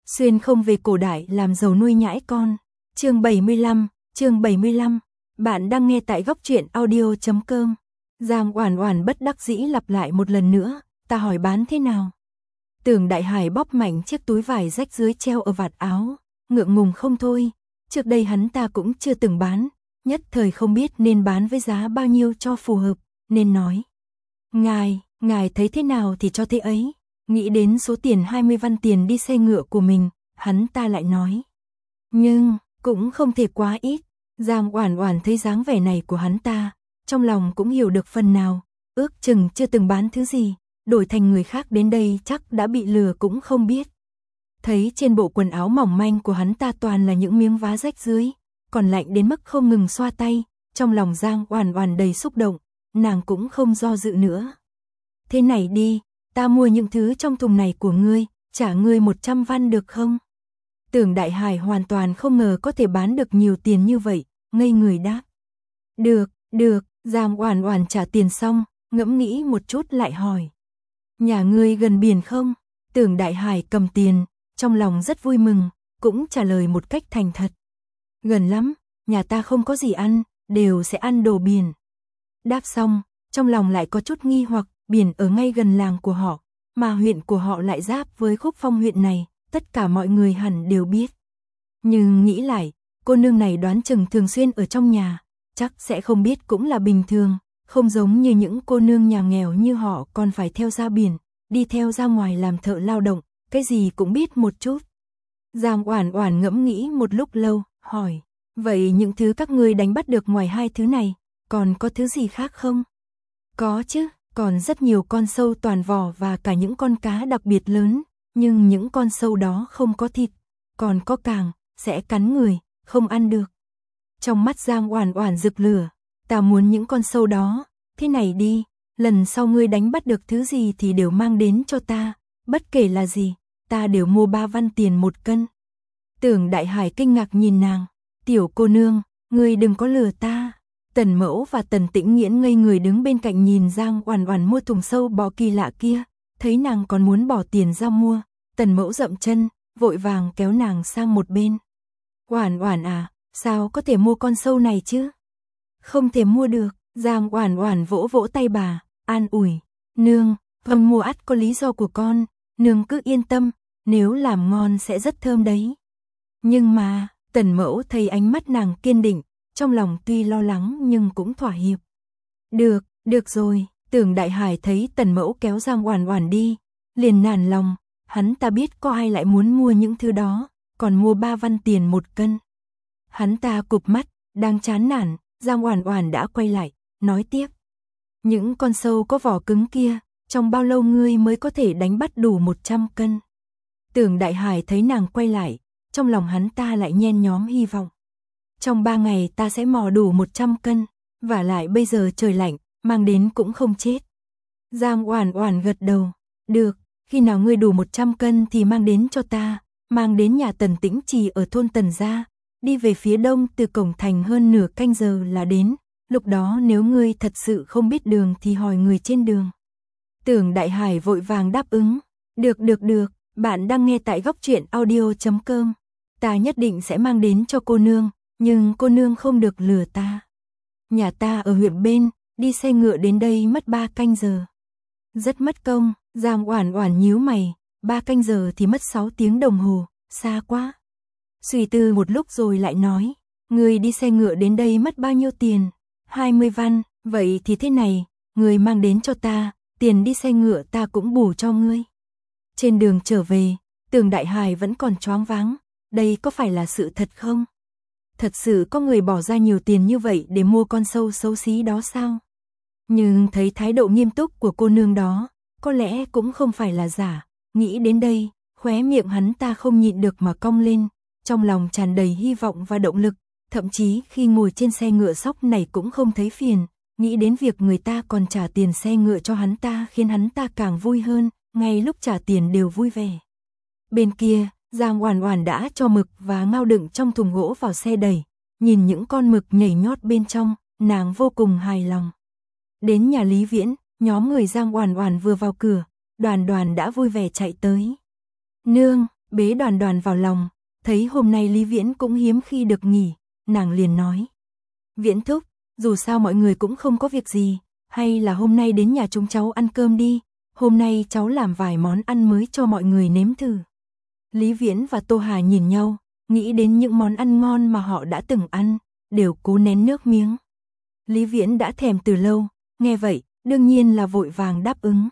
Xuyên không về cổ đại làm giàu nuôi nhãi con. Chương 75, bạn đang nghe tại góc truyện audio.com. Giang Oản Oản bất đắc dĩ lặp lại một lần nữa, ta hỏi bán thế nào? Tưởng Đại Hải bóp mạnh chiếc túi vải rách dưới treo ở vạt áo, ngượng ngùng không thôi, trước đây hắn ta cũng chưa từng bán, nhất thời không biết nên bán với giá bao nhiêu cho phù hợp, nên nói. Ngài thấy thế nào thì cho thế ấy. Nghĩ đến số tiền 20 văn tiền đi xe ngựa của mình, hắn ta lại nói. Nhưng, cũng không thể quá ít. Giang Oản Oản thấy dáng vẻ này của hắn ta, trong lòng cũng hiểu được phần nào, ước chừng chưa từng bán thứ gì, đổi thành người khác đến đây chắc đã bị lừa cũng không biết. Thấy trên bộ quần áo mỏng manh của hắn ta toàn là những miếng vá rách dưới, còn lạnh đến mức không ngừng xoa tay, trong lòng Giang Oản Oản đầy xúc động, nàng cũng không do dự nữa. Thế này đi, ta mua những thứ trong thùng này của ngươi, trả ngươi 100 văn được không? Tưởng Đại Hải hoàn toàn không ngờ có thể bán được nhiều tiền như vậy, ngây người đáp. Được, Giang Oản Oản trả tiền xong, ngẫm nghĩ một chút lại hỏi. Nhà ngươi gần biển không? Tưởng Đại Hải cầm tiền, trong lòng rất vui mừng, cũng trả lời một cách thành thật. Gần lắm, nhà ta không có gì ăn, đều sẽ ăn đồ biển. Đáp xong, trong lòng lại có chút nghi hoặc, biển ở ngay gần làng của họ, mà huyện của họ lại giáp với Khúc Phong huyện này, tất cả mọi người hẳn đều biết. Nhưng nghĩ lại, cô nương này đoán chừng thường xuyên ở trong nhà, chắc sẽ không biết cũng là bình thường, không giống như những cô nương nhà nghèo như họ còn phải theo ra biển, đi theo ra ngoài làm thợ lao động, cái gì cũng biết một chút. Giang Oản Oản ngẫm nghĩ một lúc lâu, hỏi, vậy những thứ các ngươi đánh bắt được ngoài hai thứ này, còn có thứ gì khác không? Có chứ, còn rất nhiều con sâu toàn vỏ và cả những con cá đặc biệt lớn, nhưng những con sâu đó không có thịt, còn có càng, sẽ cắn người, không ăn được. Trong mắt Giang Oản Oản rực lửa, ta muốn những con sâu đó, thế này đi, lần sau ngươi đánh bắt được thứ gì thì đều mang đến cho ta, bất kể là gì, ta đều mua 3 văn tiền 1 cân. Tưởng Đại Hải kinh ngạc nhìn nàng, tiểu cô nương, ngươi đừng có lừa ta. Tần Mẫu và Tần Tĩnh Nghiễn ngây người đứng bên cạnh nhìn Giang Oản Oản mua thùng sâu bò kỳ lạ kia, thấy nàng còn muốn bỏ tiền ra mua, Tần Mẫu dậm chân, vội vàng kéo nàng sang một bên. Oản Oản à, sao có thể mua con sâu này chứ? Không thể mua được, Giang Oản Oản vỗ vỗ tay bà, an ủi, nương, con mua ắt có lý do của con, nương cứ yên tâm, nếu làm ngon sẽ rất thơm đấy. Nhưng mà, Tần Mẫu thấy ánh mắt nàng kiên định, trong lòng tuy lo lắng nhưng cũng thỏa hiệp. Được rồi, Tưởng Đại Hải thấy Tần Mẫu kéo Giang Oản Oản đi, liền nản lòng, hắn ta biết có ai lại muốn mua những thứ đó, còn mua 3 văn tiền 1 cân. Hắn ta cụp mắt, đang chán nản, Giang Oản Oản đã quay lại, nói tiếp. Những con sâu có vỏ cứng kia, trong bao lâu ngươi mới có thể đánh bắt đủ 100 cân? Tưởng Đại Hải thấy nàng quay lại, trong lòng hắn ta lại nhen nhóm hy vọng. Trong 3 ngày ta sẽ mò đủ 100 cân, vả lại bây giờ trời lạnh, mang đến cũng không chết. Giang Oản Oản gật đầu, được, khi nào ngươi đủ 100 cân thì mang đến cho ta, mang đến nhà Tần Tĩnh Trì ở thôn Tần gia, đi về phía đông từ cổng thành hơn nửa canh giờ là đến, lúc đó nếu ngươi thật sự không biết đường thì hỏi người trên đường. Tưởng Đại Hải vội vàng đáp ứng, được, bạn đang nghe tại góc truyện audio.com, ta nhất định sẽ mang đến cho cô nương. Nhưng cô nương không được lừa ta. Nhà ta ở huyện bên, đi xe ngựa đến đây mất 3 canh giờ. Rất mất công, Giang Oản Oản nhíu mày, 3 canh giờ thì mất 6 tiếng đồng hồ, xa quá. Suy tư một lúc rồi lại nói, người đi xe ngựa đến đây mất bao nhiêu tiền? 20 văn, vậy thì thế này, người mang đến cho ta, tiền đi xe ngựa ta cũng bù cho ngươi. Trên đường trở về, Tưởng Đại Hải vẫn còn choáng váng, đây có phải là sự thật không? Thật sự có người bỏ ra nhiều tiền như vậy để mua con sâu xấu xí đó sao? Nhưng thấy thái độ nghiêm túc của cô nương đó, có lẽ cũng không phải là giả. Nghĩ đến đây, khóe miệng hắn ta không nhịn được mà cong lên, trong lòng tràn đầy hy vọng và động lực, thậm chí khi ngồi trên xe ngựa sóc này cũng không thấy phiền, nghĩ đến việc người ta còn trả tiền xe ngựa cho hắn ta khiến hắn ta càng vui hơn, ngay lúc trả tiền đều vui vẻ. Bên kia, Giang Oản Oản đã cho mực và ngao đựng trong thùng gỗ vào xe đẩy, nhìn những con mực nhảy nhót bên trong, nàng vô cùng hài lòng. Đến nhà Lý Viễn, nhóm người Giang Oản Oản vừa vào cửa, Đoàn Đoàn đã vui vẻ chạy tới. Nương, bế Đoàn Đoàn vào lòng, thấy hôm nay Lý Viễn cũng hiếm khi được nghỉ, nàng liền nói. Viễn thúc, dù sao mọi người cũng không có việc gì, hay là hôm nay đến nhà chúng cháu ăn cơm đi, hôm nay cháu làm vài món ăn mới cho mọi người nếm thử. Lý Viễn và Tô Hà nhìn nhau, nghĩ đến những món ăn ngon mà họ đã từng ăn, đều cố nén nước miếng. Lý Viễn đã thèm từ lâu, nghe vậy, đương nhiên là vội vàng đáp ứng.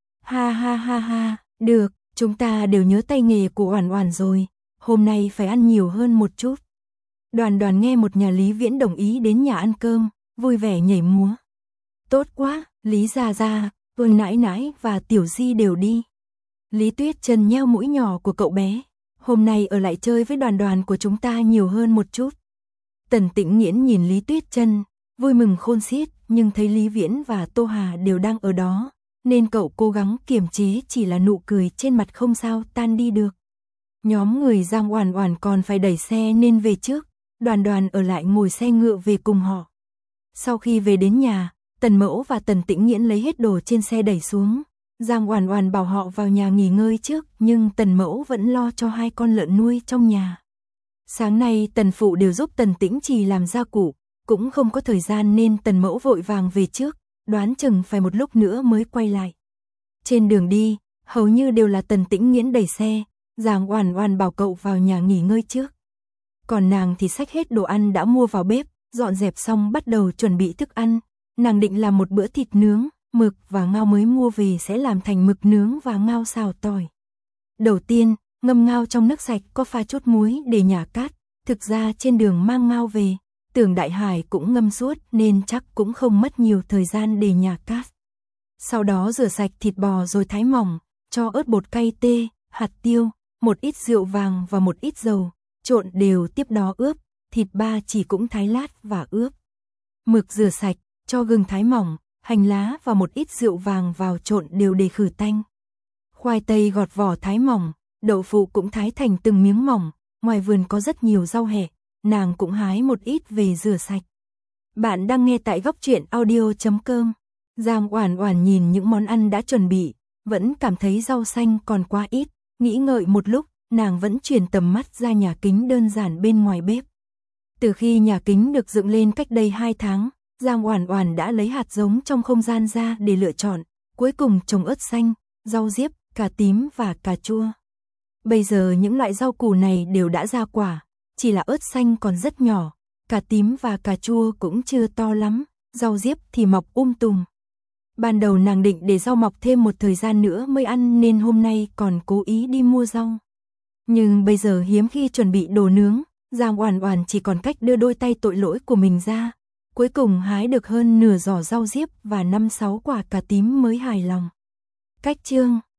Ha ha ha ha, được, chúng ta đều nhớ tay nghề của Oản Oản rồi, hôm nay phải ăn nhiều hơn một chút. Đoàn Đoàn nghe một nhà Lý Viễn đồng ý đến nhà ăn cơm, vui vẻ nhảy múa. Tốt quá, Lý Gia Gia, Vương Nãi Nãi và Tiểu Di đều đi. Lý Tuyết Chân nheo mũi nhỏ của cậu bé, hôm nay ở lại chơi với Đoàn Đoàn của chúng ta nhiều hơn một chút. Tần Tĩnh Nghiễn nhìn Lý Tuyết Chân, vui mừng khôn xiết, nhưng thấy Lý Viễn và Tô Hà đều đang ở đó, nên cậu cố gắng kiềm chế, chỉ là nụ cười trên mặt không sao tan đi được. Nhóm người Giang Oản Oản còn phải đẩy xe nên về trước, Đoàn Đoàn ở lại ngồi xe ngựa về cùng họ. Sau khi về đến nhà, Tần Mẫu và Tần Tĩnh Nghiễn lấy hết đồ trên xe đẩy xuống. Giang Oản Oản bảo họ vào nhà nghỉ ngơi trước, nhưng Tần Mẫu vẫn lo cho 2 con lợn nuôi trong nhà. Sáng nay Tần Phụ đều giúp Tần Tĩnh Trì làm gia cụ, cũng không có thời gian nên Tần Mẫu vội vàng về trước, đoán chừng phải một lúc nữa mới quay lại. Trên đường đi, hầu như đều là Tần Tĩnh Nghiễn đẩy xe, Giang Oản Oản bảo cậu vào nhà nghỉ ngơi trước. Còn nàng thì xách hết đồ ăn đã mua vào bếp, dọn dẹp xong bắt đầu chuẩn bị thức ăn. Nàng định làm một bữa thịt nướng, mực và ngao mới mua về sẽ làm thành mực nướng và ngao xào tỏi. Đầu tiên, ngâm ngao trong nước sạch có pha chút muối để nhả cát, thực ra trên đường mang ngao về, Tưởng Đại Hải cũng ngâm suốt nên chắc cũng không mất nhiều thời gian để nhả cát. Sau đó rửa sạch thịt bò rồi thái mỏng, cho ớt bột cay tê, hạt tiêu, một ít rượu vàng và một ít dầu, trộn đều tiếp đó ướp, thịt ba chỉ cũng thái lát và ướp. Mực rửa sạch, cho gừng thái mỏng, hành lá và một ít rượu vàng vào trộn đều để khử tanh. Khoai tây gọt vỏ thái mỏng, đậu phụ cũng thái thành từng miếng mỏng, ngoài vườn có rất nhiều rau hẹ, nàng cũng hái một ít về rửa sạch. Bạn đang nghe tại Góc Truyện Audio.com. Giang Oản Oản nhìn những món ăn đã chuẩn bị, vẫn cảm thấy rau xanh còn quá ít, nghĩ ngợi một lúc, nàng vẫn chuyển tầm mắt ra nhà kính đơn giản bên ngoài bếp. Từ khi nhà kính được dựng lên cách đây 2 tháng, Giang Oản Oản đã lấy hạt giống trong không gian ra để lựa chọn, cuối cùng trồng ớt xanh, rau diếp, cà tím và cà chua. Bây giờ những loại rau củ này đều đã ra quả, chỉ là ớt xanh còn rất nhỏ, cà tím và cà chua cũng chưa to lắm, rau diếp thì mọc tùm. Ban đầu nàng định để rau mọc thêm một thời gian nữa mới ăn nên hôm nay còn cố ý đi mua rau. Nhưng bây giờ hiếm khi chuẩn bị đồ nướng, Giang Oản Oản chỉ còn cách đưa đôi tay tội lỗi của mình ra. Cuối cùng hái được hơn nửa giỏ rau diếp và 5-6 quả cà tím mới hài lòng. Cách chương